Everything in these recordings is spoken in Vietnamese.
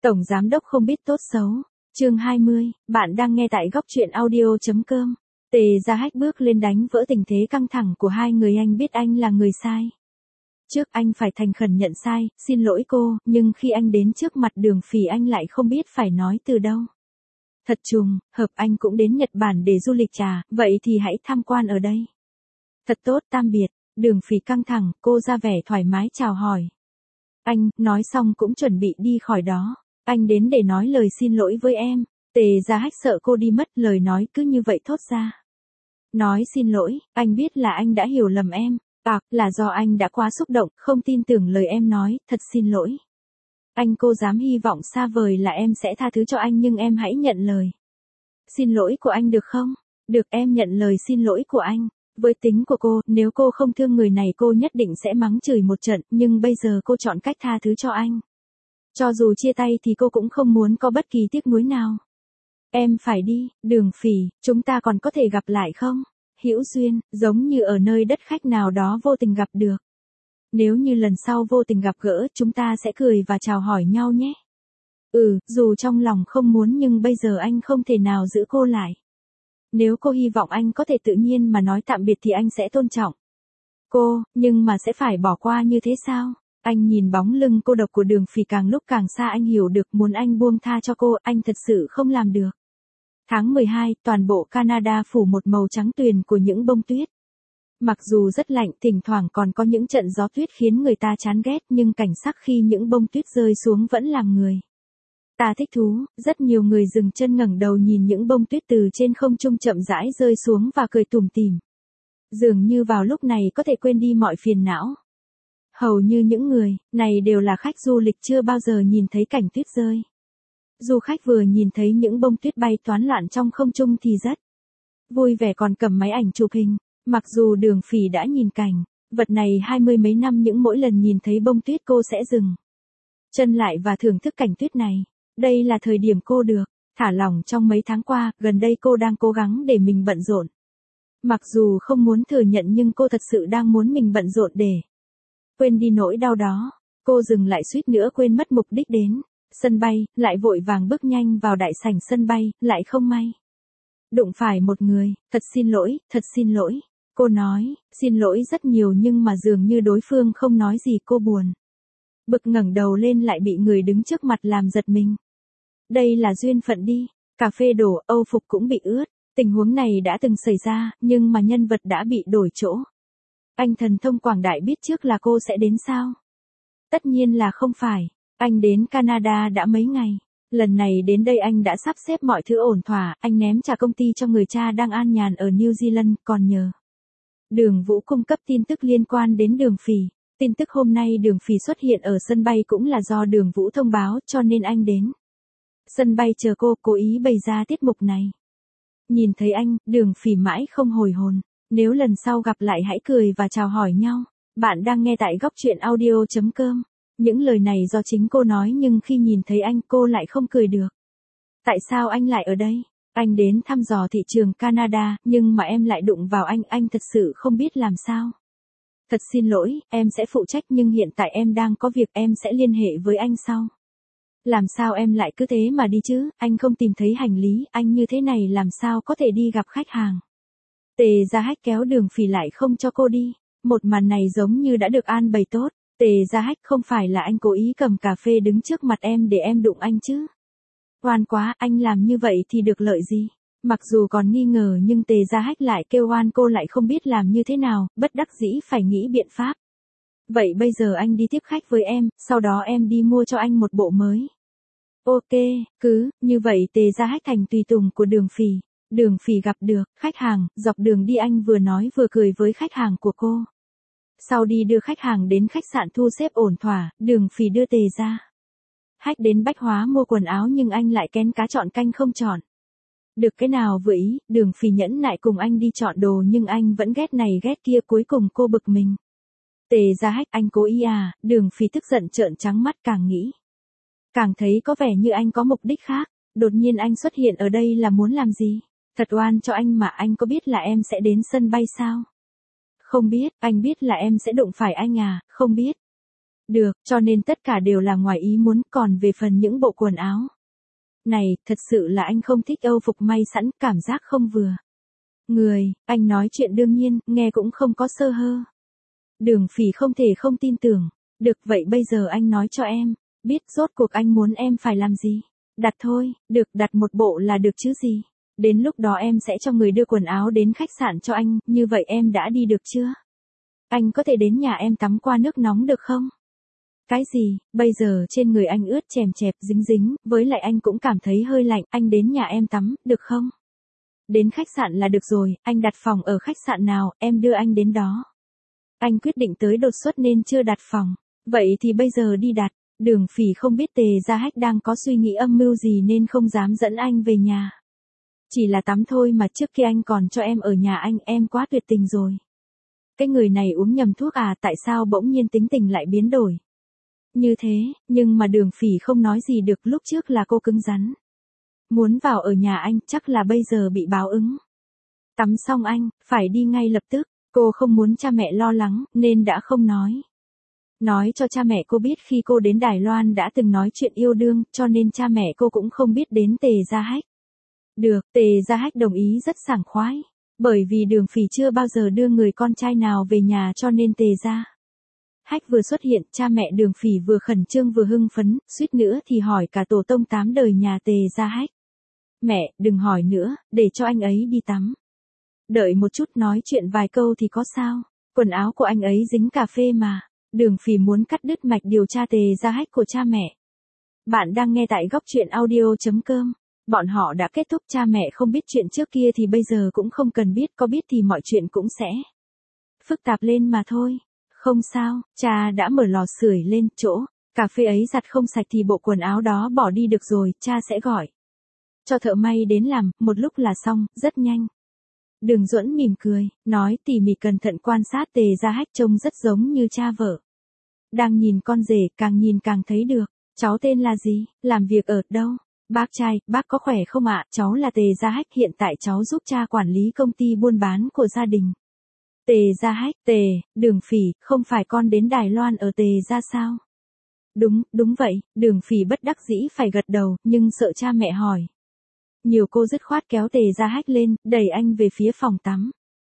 Tổng giám đốc không biết tốt xấu. Chương 20, bạn đang nghe tại góc truyện audio.com. Tề Gia Hách bước lên đánh vỡ tình thế căng thẳng của hai người. Anh biết anh là người sai. Trước anh phải thành khẩn nhận sai, xin lỗi cô, nhưng khi anh đến trước mặt Đường Phỉ anh lại không biết phải nói từ đâu. Thật trùng, hợp anh cũng đến Nhật Bản để du lịch vậy thì hãy tham quan ở đây. Thật tốt, tạm biệt. Đường Phỉ căng thẳng, cô ra vẻ thoải mái chào hỏi. Anh, nói xong cũng chuẩn bị đi khỏi đó. Anh đến để nói lời xin lỗi với em. Tề Gia Hách sợ cô đi mất, lời nói cứ như vậy thốt ra. Nói xin lỗi, anh biết là anh đã hiểu lầm em. Là do anh đã quá xúc động, không tin tưởng lời em nói, thật xin lỗi. Cô dám hy vọng xa vời là em sẽ tha thứ cho anh, nhưng em hãy nhận lời xin lỗi của anh được không? Được, em nhận lời xin lỗi của anh. Với tính của cô, nếu cô không thương người này cô nhất định sẽ mắng chửi một trận, nhưng bây giờ cô chọn cách tha thứ cho anh. Cho dù chia tay thì cô cũng không muốn có bất kỳ tiếc nuối nào. Em phải đi, Đường Phỉ, chúng ta còn có thể gặp lại không? Hữu duyên, giống như ở nơi đất khách nào đó vô tình gặp được. Nếu như lần sau vô tình gặp gỡ, chúng ta sẽ cười và chào hỏi nhau nhé. Dù trong lòng không muốn nhưng bây giờ anh không thể nào giữ cô lại. Nếu cô hy vọng anh có thể tự nhiên mà nói tạm biệt thì anh sẽ tôn trọng cô, nhưng mà sẽ phải bỏ qua như thế sao? Anh nhìn bóng lưng cô độc của Đường Phỉ càng lúc càng xa, anh hiểu được muốn anh buông tha cho cô, anh thật sự không làm được. Tháng 12, toàn bộ Canada phủ một màu trắng tuyền của những bông tuyết. Mặc dù rất lạnh, thỉnh thoảng còn có những trận gió tuyết khiến người ta chán ghét, nhưng cảnh sắc khi những bông tuyết rơi xuống vẫn làm người ta thích thú. Rất nhiều người dừng chân ngẩng đầu nhìn những bông tuyết từ trên không trung chậm rãi rơi xuống và cười tủm tỉm. Dường như vào lúc này có thể quên đi mọi phiền não. Hầu như những người này đều là khách du lịch chưa bao giờ nhìn thấy cảnh tuyết rơi. Du khách vừa nhìn thấy những bông tuyết bay toán loạn trong không trung thì rất vui vẻ, còn cầm máy ảnh chụp hình. Mặc dù Đường Phỉ đã nhìn cảnh vật này 20 mấy năm, nhưng mỗi lần nhìn thấy bông tuyết cô sẽ dừng chân lại và thưởng thức cảnh tuyết này. Đây là thời điểm cô được thả lỏng trong mấy tháng qua, gần đây cô đang cố gắng để mình bận rộn. Mặc dù không muốn thừa nhận nhưng cô thật sự đang muốn mình bận rộn để quên đi nỗi đau đó. Cô dừng lại suýt nữa quên mất mục đích đến sân bay, lại vội vàng bước nhanh vào đại sảnh sân bay, lại không may đụng phải một người. Thật xin lỗi. Cô nói, xin lỗi rất nhiều nhưng mà dường như đối phương không nói gì. Cô buồn bực ngẩng đầu lên lại bị người đứng trước mặt làm giật mình. Đây là duyên phận đi. Cà phê đổ, Âu phục cũng bị ướt. Tình huống này đã từng xảy ra, nhưng mà nhân vật đã bị đổi chỗ. Anh thần thông quảng đại biết trước là cô sẽ đến sao? Tất nhiên là không phải. Anh đến Canada đã mấy ngày. Lần này đến đây anh đã sắp xếp mọi thứ ổn thỏa, anh ném trả công ty cho người cha đang an nhàn ở New Zealand, còn nhờ Đường Vũ cung cấp tin tức liên quan đến Đường Phỉ. Tin tức hôm nay Đường Phỉ xuất hiện ở sân bay cũng là do Đường Vũ thông báo, cho nên anh đến sân bay chờ cô, cố ý bày ra tiết mục này. Nhìn thấy anh, Đường Phỉ mãi không hồi hồn. Nếu lần sau gặp lại hãy cười và chào hỏi nhau. Bạn đang nghe tại góc truyện audio.com. Những lời này do chính cô nói, nhưng khi nhìn thấy anh cô lại không cười được. Tại sao anh lại ở đây? Anh đến thăm dò thị trường Canada, nhưng mà em lại đụng vào anh thật sự không biết làm sao. Thật xin lỗi, em sẽ phụ trách, nhưng hiện tại em đang có việc, em sẽ liên hệ với anh sau. Làm sao em lại cứ thế mà đi chứ? Anh không tìm thấy hành lý, anh như thế này làm sao có thể đi gặp khách hàng? Tề Gia Hách kéo Đường Phỉ lại không cho cô đi. Một màn này giống như đã được an bày tốt. Tề Gia Hách, không phải là anh cố ý cầm cà phê đứng trước mặt em để em đụng anh chứ? Oan quá, anh làm như vậy thì được lợi gì? Mặc dù còn nghi ngờ nhưng Tề Gia Hách lại kêu oan cô, lại không biết làm như thế nào, bất đắc dĩ phải nghĩ biện pháp. Vậy bây giờ anh đi tiếp khách với em, sau đó em đi mua cho anh một bộ mới. Ok, cứ như vậy Tề Gia Hách thành tùy tùng của Đường Phỉ. Đường Phỉ gặp được khách hàng, dọc đường đi anh vừa nói vừa cười với khách hàng của cô. Sau đi đưa khách hàng đến khách sạn thu xếp ổn thỏa, Đường Phỉ đưa Tề Gia Hách đến bách hóa mua quần áo, nhưng anh lại kén cá chọn canh không chọn được cái nào vừa ý. Đường Phỉ nhẫn nại cùng anh đi chọn đồ nhưng anh vẫn ghét này ghét kia, cuối cùng cô bực mình. Tề Gia Hách, anh cố ý à? Đường Phỉ tức giận trợn trắng mắt, càng nghĩ càng thấy có vẻ như anh có mục đích khác. Đột nhiên anh xuất hiện ở đây là muốn làm gì? Thật oan cho anh mà. Anh có biết là em sẽ đến sân bay sao? Không biết. Anh biết là em sẽ đụng phải anh à? Không biết. Được, cho nên tất cả đều là ngoài ý muốn, còn về phần những bộ quần áo. Này, thật sự là anh không thích âu phục may sẵn, cảm giác không vừa. Người, anh nói chuyện đương nhiên, nghe cũng không có sơ hơ. Đường Phỉ không thể không tin tưởng. Được vậy bây giờ anh nói cho em, biết rốt cuộc anh muốn em phải làm gì. Đặt thôi, được đặt một bộ là được chứ gì. Đến lúc đó em sẽ cho người đưa quần áo đến khách sạn cho anh, như vậy em đã đi được chưa? Anh có thể đến nhà em tắm qua nước nóng được không? Cái gì, bây giờ trên người anh ướt chèm chẹp dính dính, với lại anh cũng cảm thấy hơi lạnh, anh đến nhà em tắm, được không? Đến khách sạn là được rồi, anh đặt phòng ở khách sạn nào, em đưa anh đến đó. Anh quyết định tới đột xuất nên chưa đặt phòng. Vậy thì bây giờ đi đặt. Đường Phỉ không biết Tề Gia Hách đang có suy nghĩ âm mưu gì nên không dám dẫn anh về nhà. Chỉ là tắm thôi mà trước kia anh còn cho em ở nhà anh, em quá tuyệt tình rồi. Cái người này uống nhầm thuốc à, tại sao bỗng nhiên tính tình lại biến đổi? Như thế, nhưng mà Đường Phỉ không nói gì được, lúc trước là cô cứng rắn. Muốn vào ở nhà anh, chắc là bây giờ bị báo ứng. Tắm xong anh, phải đi ngay lập tức, cô không muốn cha mẹ lo lắng, nên đã không nói. Nói cho cha mẹ cô biết khi cô đến Đài Loan đã từng nói chuyện yêu đương, cho nên cha mẹ cô cũng không biết đến Tề Gia Hách. Được, Tề Gia Hách đồng ý rất sảng khoái. Bởi vì Đường Phỉ chưa bao giờ đưa người con trai nào về nhà cho nên Tề Gia Hách vừa xuất hiện, cha mẹ Đường Phỉ vừa khẩn trương vừa hưng phấn, suýt nữa thì hỏi cả tổ tông 8 đời nhà Tề Gia Hách. Mẹ, đừng hỏi nữa, để cho anh ấy đi tắm. Đợi một chút, nói chuyện vài câu thì có sao, quần áo của anh ấy dính cà phê mà. Đường Phỉ muốn cắt đứt mạch điều tra Tề Gia Hách của cha mẹ. Bạn đang nghe tại góc truyện audio.com. Bọn họ đã kết thúc, cha mẹ không biết chuyện trước kia thì bây giờ cũng không cần biết, có biết thì mọi chuyện cũng sẽ phức tạp lên mà thôi. Không sao, cha đã mở lò sưởi lên, chỗ cà phê ấy giặt không sạch thì bộ quần áo đó bỏ đi được rồi, cha sẽ gọi cho thợ may đến làm, một lúc là xong, rất nhanh. Đường Duẫn mỉm cười, nói tỉ mỉ cẩn thận quan sát Tề Gia Hách trông rất giống như cha vợ. Đang nhìn con rể, càng nhìn càng thấy được. Cháu tên là gì, làm việc ở đâu? Bác trai, bác có khỏe không ạ? Cháu là Tề Gia Hách, hiện tại cháu giúp cha quản lý công ty buôn bán của gia đình. Tề Gia Hách, Đường Phỉ, không phải con đến Đài Loan ở Tề Gia sao? Đúng vậy, Đường Phỉ bất đắc dĩ phải gật đầu, nhưng sợ cha mẹ hỏi. Nhiều cô dứt khoát kéo Tề Gia Hách lên, đẩy anh về phía phòng tắm.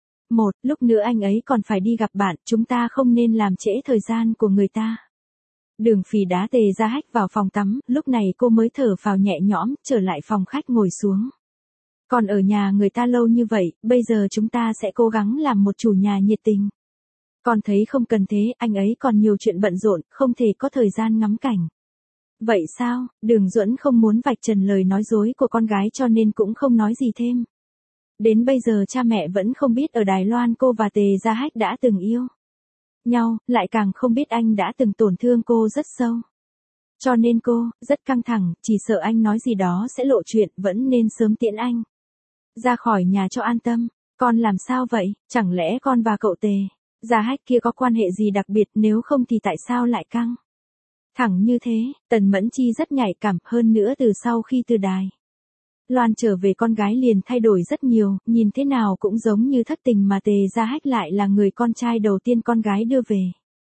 Lúc nữa anh ấy còn phải đi gặp bạn, chúng ta không nên làm trễ thời gian của người ta. Đường Phỉ đá Tề Gia Hách vào phòng tắm, lúc này cô mới thở phào nhẹ nhõm, trở lại phòng khách ngồi xuống. Còn ở nhà người ta lâu như vậy, bây giờ chúng ta sẽ cố gắng làm một chủ nhà nhiệt tình. Con thấy không cần thế, anh ấy còn nhiều chuyện bận rộn, không thể có thời gian ngắm cảnh. Vậy sao? Đường Duẫn không muốn vạch trần lời nói dối của con gái cho nên cũng không nói gì thêm. Đến bây giờ cha mẹ vẫn không biết ở Đài Loan cô và Tề Gia Hách đã từng yêu nhau, lại càng không biết anh đã từng tổn thương cô rất sâu. Cho nên cô, rất căng thẳng, chỉ sợ anh nói gì đó sẽ lộ chuyện, vẫn nên sớm tiễn anh ra khỏi nhà cho an tâm. Con làm sao vậy, chẳng lẽ con và cậu Tề Gia Hách kia có quan hệ gì đặc biệt, nếu không thì tại sao lại căng thẳng như thế? Tần Mẫn Chi rất nhạy cảm, hơn nữa từ sau khi từ Đài Loan trở về con gái liền thay đổi rất nhiều, nhìn thế nào cũng giống như thất tình mà Tề Gia Hách lại là người con trai đầu tiên con gái đưa về.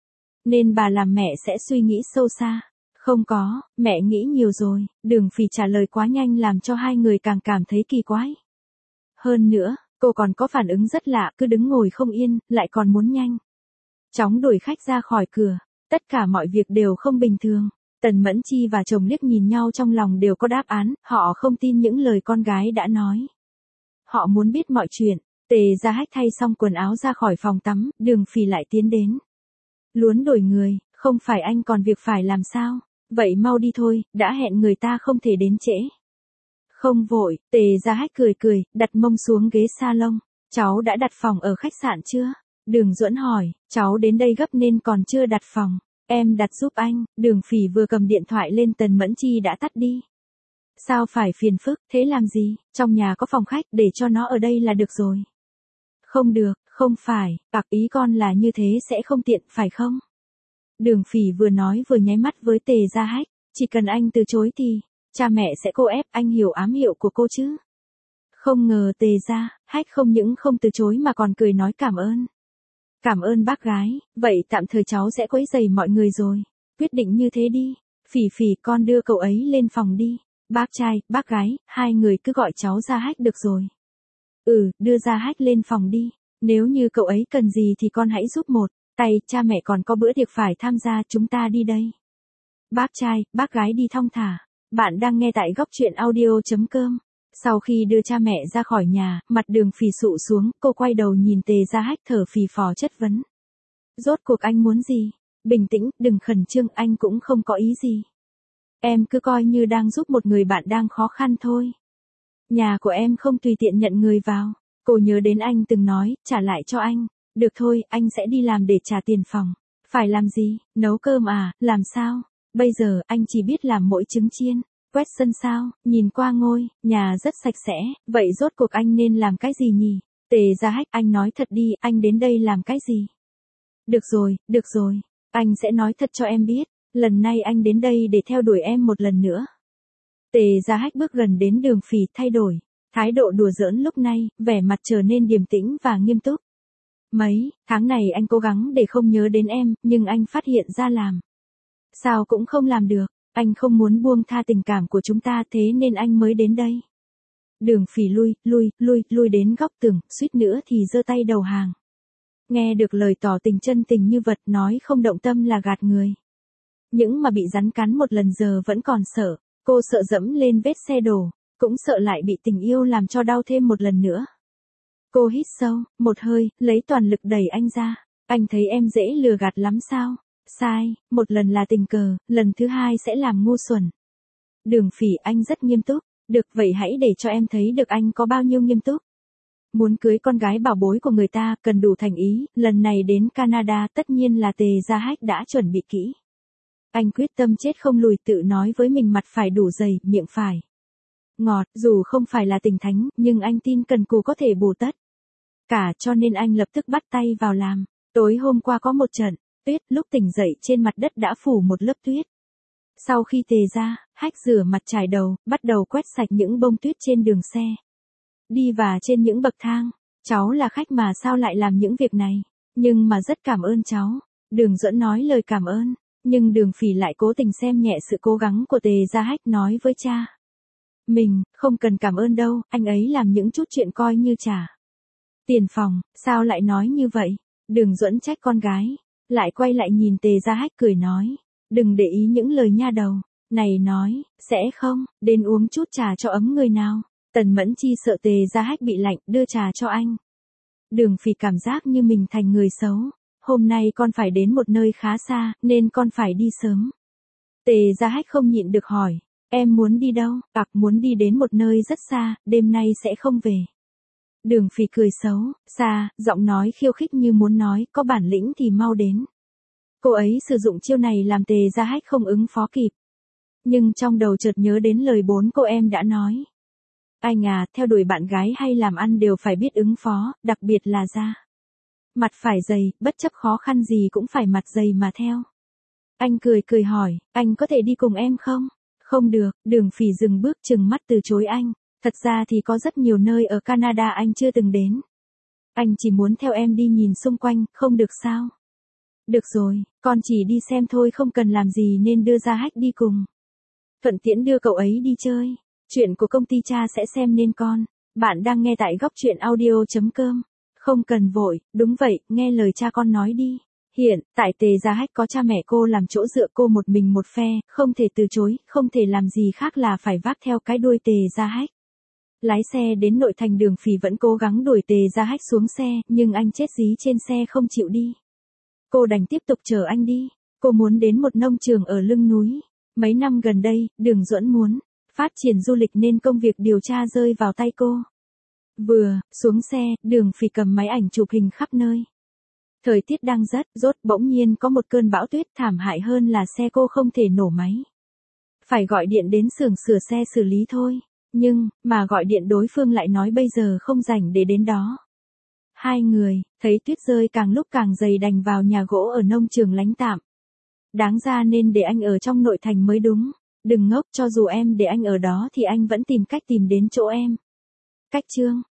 Nên bà làm mẹ sẽ suy nghĩ sâu xa. Không có, mẹ nghĩ nhiều rồi. Đường Phỉ trả lời quá nhanh làm cho hai người càng cảm thấy kỳ quái. Hơn nữa, cô còn có phản ứng rất lạ, cứ đứng ngồi không yên, lại còn muốn nhanh chóng đuổi khách ra khỏi cửa. Tất cả mọi việc đều không bình thường. Tần Mẫn Chi và chồng liếc nhìn nhau, trong lòng đều có đáp án, họ không tin những lời con gái đã nói. Họ muốn biết mọi chuyện. Tề Gia Hách thay xong quần áo ra khỏi phòng tắm, Đường Phỉ lại tiến đến. Luốn đổi người, không phải anh còn việc phải làm sao? Vậy mau đi thôi, đã hẹn người ta không thể đến trễ. Không vội, Tề Gia Hách cười cười, đặt mông xuống ghế salon. Cháu đã đặt phòng ở khách sạn chưa? Đường Duẫn hỏi, cháu đến đây gấp nên còn chưa đặt phòng. Em đặt giúp anh. Đường Phỉ vừa cầm điện thoại lên, Tần Mẫn Chi đã tắt đi. Sao phải phiền phức, thế làm gì, trong nhà có phòng khách, để cho nó ở đây là được rồi. Không được, không phải, ý con là như thế sẽ không tiện, phải không? Đường Phỉ vừa nói vừa nháy mắt với Tề Gia Hách, chỉ cần anh từ chối thì cha mẹ sẽ cô ép, anh hiểu ám hiệu của cô chứ? Không ngờ Tề Gia Hách không những không từ chối mà còn cười nói cảm ơn. Cảm ơn bác gái, vậy tạm thời cháu sẽ quấy rầy mọi người rồi. quyết định như thế đi. Phỉ Phỉ, con đưa cậu ấy lên phòng đi. Bác trai, bác gái, hai người cứ gọi cháu Gia Hách được rồi. Đưa Gia Hách lên phòng đi. Nếu như cậu ấy cần gì thì con hãy giúp một tay, cha mẹ còn có bữa tiệc phải tham gia, chúng ta đi đây. Bác trai, bác gái đi thong thả. Bạn đang nghe tại góc truyện audio.com. Sau khi đưa cha mẹ ra khỏi nhà, mặt Đường Phỉ sụ xuống, cô quay đầu nhìn Tề Gia Hách thở phì phò chất vấn. Rốt cuộc anh muốn gì? Bình tĩnh, đừng khẩn trương, anh cũng không có ý gì. Em cứ coi như đang giúp một người bạn đang khó khăn thôi. Nhà của em không tùy tiện nhận người vào. Cô nhớ đến anh từng nói, trả lại cho anh. Được thôi, anh sẽ đi làm để trả tiền phòng. Phải làm gì? Nấu cơm à? Làm sao? Bây giờ, anh chỉ biết làm mỗi trứng chiên. Quét sân sao? Nhìn qua ngôi, nhà rất sạch sẽ. Vậy rốt cuộc anh nên làm cái gì nhỉ? Tề Gia Hách, anh nói thật đi, anh đến đây làm cái gì? Được rồi. Anh sẽ nói thật cho em biết. Lần này anh đến đây để theo đuổi em một lần nữa. Tề Gia Hách bước gần đến Đường Phỉ, thay đổi thái độ đùa giỡn lúc này, vẻ mặt trở nên điềm tĩnh và nghiêm túc. Mấy tháng này anh cố gắng để không nhớ đến em, nhưng anh phát hiện ra làm sao cũng không làm được. Anh không muốn buông tha tình cảm của chúng ta, thế nên anh mới đến đây. Đường Phỉ lui đến góc tường, suýt nữa thì giơ tay đầu hàng. Nghe được lời tỏ tình chân tình như vật, nói không động tâm là gạt người. Những mà bị rắn cắn một lần giờ vẫn còn sợ. Cô sợ dẫm lên vết xe đổ, cũng sợ lại bị tình yêu làm cho đau thêm một lần nữa. Cô hít sâu, một hơi, lấy toàn lực đẩy anh ra. Anh thấy em dễ lừa gạt lắm sao? Sai, một lần là tình cờ, lần thứ hai sẽ làm ngu xuẩn. Đường Phỉ, anh rất nghiêm túc. Được, vậy hãy để cho em thấy được anh có bao nhiêu nghiêm túc. Muốn cưới con gái bảo bối của người ta, cần đủ thành ý. Lần này đến Canada, tất nhiên là Tề Gia Hách đã chuẩn bị kỹ. Anh quyết tâm chết không lùi, tự nói với mình mặt phải đủ dày, miệng phải ngọt, dù không phải là tình thánh, nhưng anh tin cần cù có thể bù tất cả, cho nên anh lập tức bắt tay vào làm. Tối hôm qua có một trận tuyết, lúc tỉnh dậy trên mặt đất đã phủ một lớp tuyết. Sau khi Tề Gia Hách rửa mặt chải đầu, bắt đầu quét sạch những bông tuyết trên đường xe, đi và trên những bậc thang. Cháu là khách mà sao lại làm những việc này? Nhưng mà rất cảm ơn cháu. Đường Duẫn nói lời cảm ơn, nhưng Đường Phỉ lại cố tình xem nhẹ sự cố gắng của Tề Gia Hách, nói với cha mình, không cần cảm ơn đâu, anh ấy làm những chút chuyện coi như trả tiền phòng. Sao lại nói như vậy? Đường Duẫn trách con gái, lại quay lại nhìn Tề Gia Hách cười nói, đừng để ý những lời nha đầu này nói, sẽ không, đến uống chút trà cho ấm người nào. Tần Mẫn Chi sợ Tề Gia Hách bị lạnh, đưa trà cho anh. Đường Phỉ cảm giác như mình thành người xấu. Hôm nay con phải đến một nơi khá xa, nên con phải đi sớm. Tề Gia Hách không nhịn được hỏi, em muốn đi đâu? Muốn đi đến một nơi rất xa, đêm nay sẽ không về. Đường Phỉ cười xấu, xa, giọng nói khiêu khích như muốn nói, có bản lĩnh thì mau đến. Cô ấy sử dụng chiêu này làm Tề Gia Hách không ứng phó kịp. Nhưng trong đầu chợt nhớ đến lời bố cô em đã nói. Anh à, theo đuổi bạn gái hay làm ăn đều phải biết ứng phó, đặc biệt là da mặt phải dày, bất chấp khó khăn gì cũng phải mặt dày mà theo. Anh cười hỏi, anh có thể đi cùng em không? Không được, Đường Phỉ dừng bước chừng mắt từ chối anh. Thật ra thì có rất nhiều nơi ở Canada anh chưa từng đến. Anh chỉ muốn theo em đi nhìn xung quanh, không được sao? Được rồi, con chỉ đi xem thôi, không cần làm gì nên đưa Gia Hách đi cùng. Thuận tiện đưa cậu ấy đi chơi. Chuyện của công ty cha sẽ xem nên con. Bạn đang nghe tại góc truyện audio.com. Không cần vội, đúng vậy, nghe lời cha con nói đi. Hiện tại Tề Gia Hách có cha mẹ cô làm chỗ dựa, cô một mình một phe, không thể từ chối, không thể làm gì khác là phải vác theo cái đuôi Tề Gia Hách. Lái xe đến nội thành. Đường Phỉ vẫn cố gắng đuổi Tề Gia Hách xuống xe, nhưng anh chết dí trên xe không chịu đi. Cô đành tiếp tục chờ anh đi. Cô muốn đến một nông trường ở lưng núi. Mấy năm gần đây, Đường Duẫn muốn phát triển du lịch nên công việc điều tra rơi vào tay cô. Vừa xuống xe, Đường Phỉ cầm máy ảnh chụp hình khắp nơi. Thời tiết đang rất rốt, bỗng nhiên có một cơn bão tuyết, thảm hại hơn là xe cô không thể nổ máy. Phải gọi điện đến xưởng sửa xe xử lý thôi. Nhưng, mà gọi điện đối phương lại nói bây giờ không rảnh để đến đó. Hai người, thấy tuyết rơi càng lúc càng dày đành vào nhà gỗ ở nông trường lánh tạm. Đáng ra nên để anh ở trong nội thành mới đúng. Đừng ngốc, cho dù em để anh ở đó thì anh vẫn tìm cách tìm đến chỗ em. Cách chương